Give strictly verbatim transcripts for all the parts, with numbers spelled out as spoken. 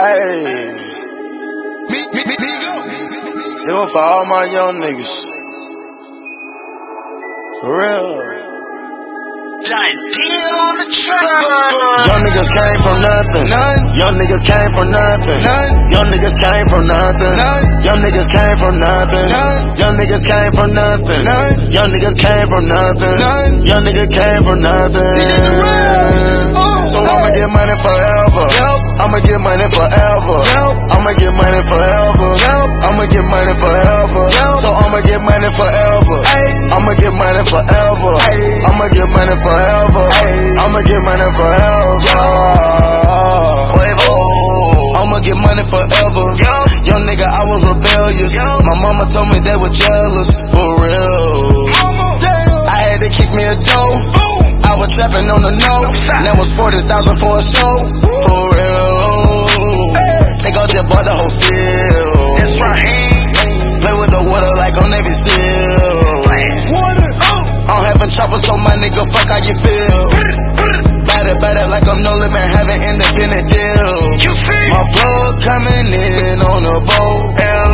Hey, it was for all my young niggas. For real. On the track. Young niggas came from nothing. None. Young niggas came from nothing. None. Young niggas came from nothing. None. Young niggas came from nothing. None. Young niggas came from nothing. None. Young niggas came from nothing. None. Young nigga came from nothing. So I'ma get money forever. Yep. I'ma get money forever. Yep. I'ma get money forever. Yep. I'ma get money forever. Yep. So I'ma get money forever. Ay. I'ma get money forever. Ay. I'ma get money forever. Ay. I'ma get money forever. I'ma get money forever. Young nigga, I was rebellious. My mama told me they were jealous. For real. I had to kick me a dough. I was trapping on the no. That was forty thousand for a show. For real. They go just bought the whole field. That's right. Play with the water like on Navy SEAL. I'm having trouble, so my nigga, fuck how you feel. Bad it, bad it like I'm no limit, having independent deals. My plug coming in on a boat.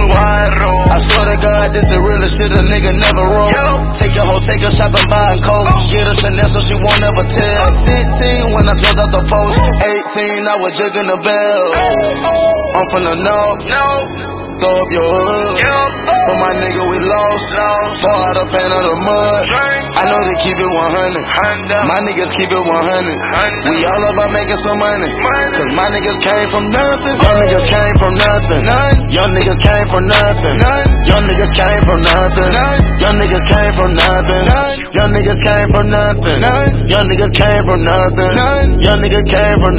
I swear to God, this is real shit a nigga never wrote. Take a hoe, take her shopping, buying coats. Get her Chanel so she won't ever tell. sixteen when I jumped out the post. eighteen, I was jigging the bell. I'm from the north. Throw up your hood. For my nigga, we lost. Pour out a pan of the mud. I know they keep it one hundred. My niggas keep it one hundred. We all about making some money. Cause my niggas came from nothing. Young niggas came from nothing. Young niggas came from nothing. Young niggas came from nothing. Young niggas came from nothing. Young niggas came from nothing. Young niggas came from nothing. Young nigga came from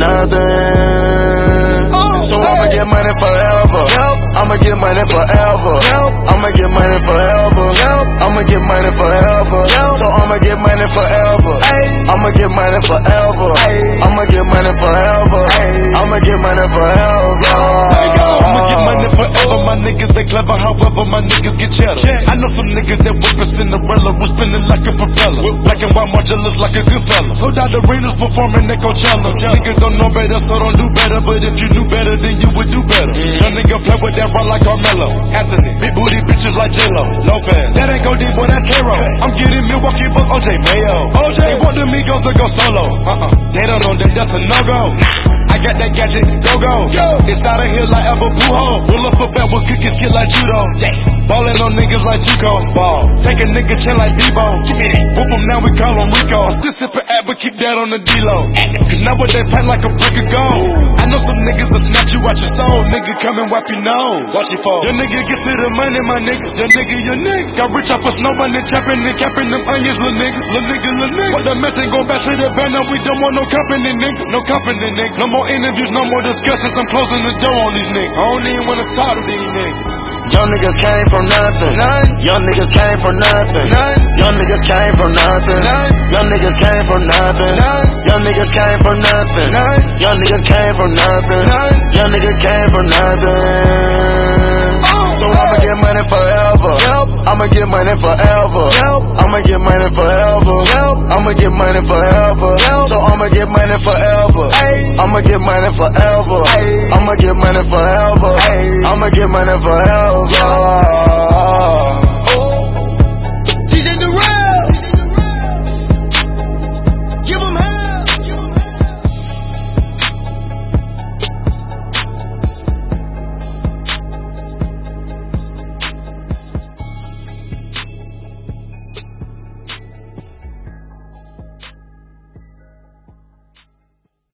nothing. So I'ma get money forever. I'ma get money forever. I'ma get money forever. I'ma get money forever. So I'ma get money forever. I'ma get money forever. I'ma get money forever. I'ma get money forever. I'ma get money forever. My niggas they clever, however my niggas get cheddar. I know some niggas that whip a Cinderella, was spinning like a propeller. Black and white marginals like a good fella. Sold out arenas performing at Coachella. Niggas don't know better, so don't do better. But if you knew better, then you would do better. Young nigga play with that rock like Carmelo. Anthony, big booty bitches like J-Lo. Lopez, that ain't go deep, boy, that's K-Roll. I'm getting Milwaukee Bucks, O J Mayo. O J, they want the Migos to go solo. Uh-uh, they don't know that that's a no-go. I got that gadget, go-go. It's out of here like Albert Pujols. Roll up a bat with cookies, kid like judo. Ballin' on niggas like Chico. Ball. Take a nigga chin like Debo. Give me that. Whoop him now, we call him Rico. Still sippin' ad, but keep that on the D-Lo. Cause now what they pay like a brick of gold. I know some niggas will snatch you out your soul. Nigga, come and wipe your nose. Watch your fall. Your nigga get to the money, my nigga. Your nigga, your nigga. Got rich off of snow money, trapping and capping them onions, lil' nigga. Lil' nigga, lil' nigga. But the match ain't going back to the band. Now we don't want no company, nigga. No company, nigga. No more interviews, no more discussions. I'm closing the door on these niggas. I don't even wanna talk to these niggas. Young niggas came from nothing. None. Young niggas came from nothing. None. Young niggas came from nothing. None. Young niggas came from nothing. None. Young niggas came from nothing. None. Young niggas came from nothing. None. Young nigga came from nothing. So I'ma get money forever. I'ma get money forever. I'ma get money forever. I'ma get money forever. So I'ma get money forever. I'ma get money forever. I'ma get money forever. I'ma get money forever.